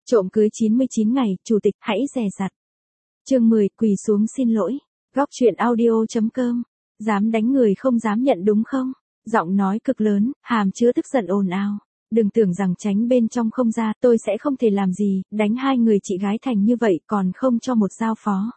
Trộm cưới 99 ngày, chủ tịch hãy dè dặt. Chương 10, quỳ xuống xin lỗi. Góc truyện audio.com. Dám đánh người không dám nhận đúng không? Giọng nói cực lớn, hàm chứa tức giận ồn ào. Đừng tưởng rằng tránh bên trong không ra, tôi sẽ không thể làm gì, đánh hai người chị gái thành như vậy còn không cho một giao phó.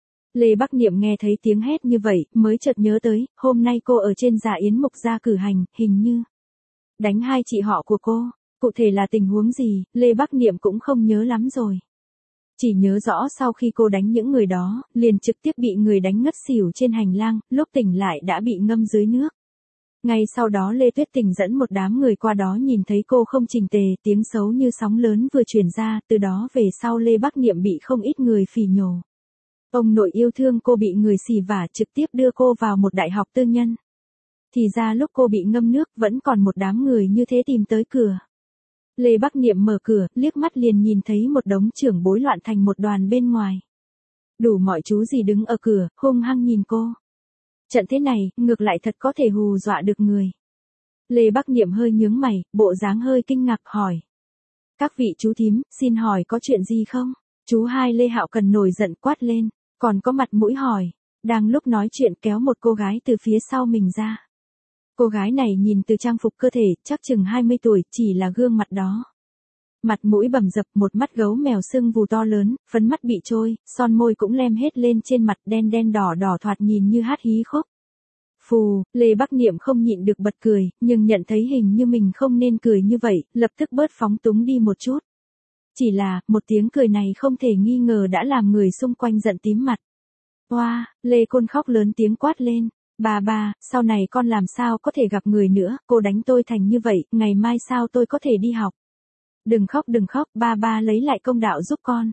Lê Bắc Niệm nghe thấy tiếng hét như vậy, mới chợt nhớ tới, hôm nay cô ở trên dạ yến mục gia cử hành, hình như đánh hai chị họ của cô. Cụ thể là tình huống gì, Lê Bắc Niệm cũng không nhớ lắm rồi. Chỉ nhớ rõ sau khi cô đánh những người đó, liền trực tiếp bị người đánh ngất xỉu trên hành lang, lúc tỉnh lại đã bị ngâm dưới nước. Ngay sau đó Lê Tuyết Tình dẫn một đám người qua đó nhìn thấy cô không chỉnh tề, tiếng xấu như sóng lớn vừa truyền ra, từ đó về sau Lê Bắc Niệm bị không ít người phỉ nhổ. Ông nội yêu thương cô bị người xỉ vả trực tiếp đưa cô vào một đại học tư nhân. Thì ra lúc cô bị ngâm nước vẫn còn một đám người như thế tìm tới cửa. Lê Bắc Niệm mở cửa, liếc mắt liền nhìn thấy một đống trưởng bối loạn thành một đoàn bên ngoài. Đủ mọi chú gì đứng ở cửa, hung hăng nhìn cô. Trận thế này, ngược lại thật có thể hù dọa được người. Lê Bắc Niệm hơi nhướng mày, bộ dáng hơi kinh ngạc hỏi. Các vị chú thím, xin hỏi có chuyện gì không? Chú hai Lê Hạo Cần nổi giận quát lên, còn có mặt mũi hỏi. Đang lúc nói chuyện kéo một cô gái từ phía sau mình ra. Cô gái này nhìn từ trang phục cơ thể, chắc chừng 20 tuổi, chỉ là gương mặt đó. Mặt mũi bầm dập, một mắt gấu mèo sưng vù to lớn, phấn mắt bị trôi, son môi cũng lem hết lên trên mặt đen đen đỏ đỏ thoạt nhìn như hát hí khúc. Phù, Lê Bắc Niệm không nhịn được bật cười, nhưng nhận thấy hình như mình không nên cười như vậy, lập tức bớt phóng túng đi một chút. Chỉ là, một tiếng cười này không thể nghi ngờ đã làm người xung quanh giận tím mặt. Oa, Lê Côn khóc lớn tiếng quát lên. Bà, sau này con làm sao có thể gặp người nữa, cô đánh tôi thành như vậy, ngày mai sao tôi có thể đi học. Đừng khóc, ba lấy lại công đạo giúp con.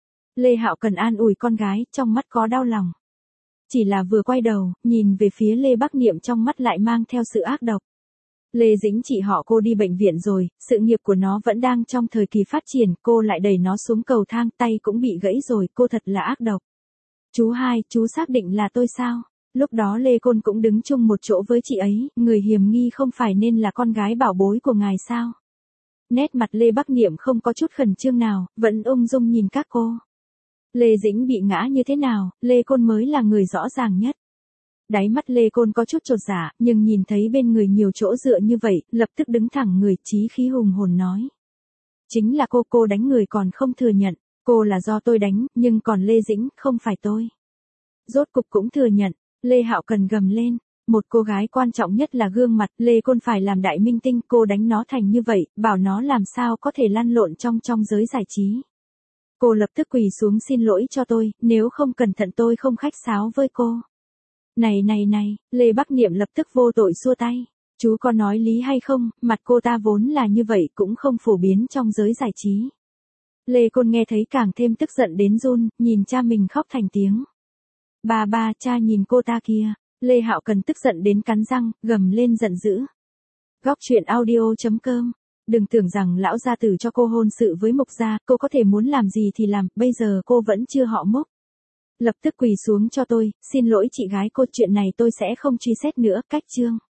Lê Hạo Cần an ủi con gái, trong mắt có đau lòng. Chỉ là vừa quay đầu, nhìn về phía Lê Bắc Niệm trong mắt lại mang theo sự ác độc. Lê Dĩnh chị họ cô đi bệnh viện rồi, sự nghiệp của nó vẫn đang trong thời kỳ phát triển, cô lại đẩy nó xuống cầu thang, tay cũng bị gãy rồi, cô thật là ác độc. Chú hai, chú xác định là tôi sao? Lúc đó Lê Côn cũng đứng chung một chỗ với chị ấy, người hiểm nghi không phải nên là con gái bảo bối của ngài sao? Nét mặt Lê Bắc Niệm không có chút khẩn trương nào, vẫn ung dung nhìn các cô. Lê Dĩnh bị ngã như thế nào, Lê Côn mới là người rõ ràng nhất. Đáy mắt Lê Côn có chút chột dạ, nhưng nhìn thấy bên người nhiều chỗ dựa như vậy, lập tức đứng thẳng người, chí khí hùng hồn nói. Chính là cô đánh người còn không thừa nhận, cô là do tôi đánh, nhưng còn Lê Dĩnh, không phải tôi. Rốt cục cũng thừa nhận. Lê Hạo Cần gầm lên, một cô gái quan trọng nhất là gương mặt, Lê Côn phải làm đại minh tinh, cô đánh nó thành như vậy, bảo nó làm sao có thể lăn lộn trong giới giải trí. Cô lập tức quỳ xuống xin lỗi cho tôi, nếu không cẩn thận tôi không khách sáo với cô. Này, Lê Bắc Niệm lập tức vô tội xua tay, chú có nói lý hay không, mặt cô ta vốn là như vậy cũng không phổ biến trong giới giải trí. Lê Côn nghe thấy càng thêm tức giận đến run, nhìn cha mình khóc thành tiếng. Ba, cha nhìn cô ta kia. Lê Hạo Cần tức giận đến cắn răng, gầm lên giận dữ. Góc truyện audio.com. Đừng tưởng rằng lão gia tử cho cô hôn sự với Mục gia, cô có thể muốn làm gì thì làm, bây giờ cô vẫn chưa họ Mục. Lập tức quỳ xuống cho tôi, xin lỗi chị gái cô, chuyện này tôi sẽ không truy xét nữa, cách chương.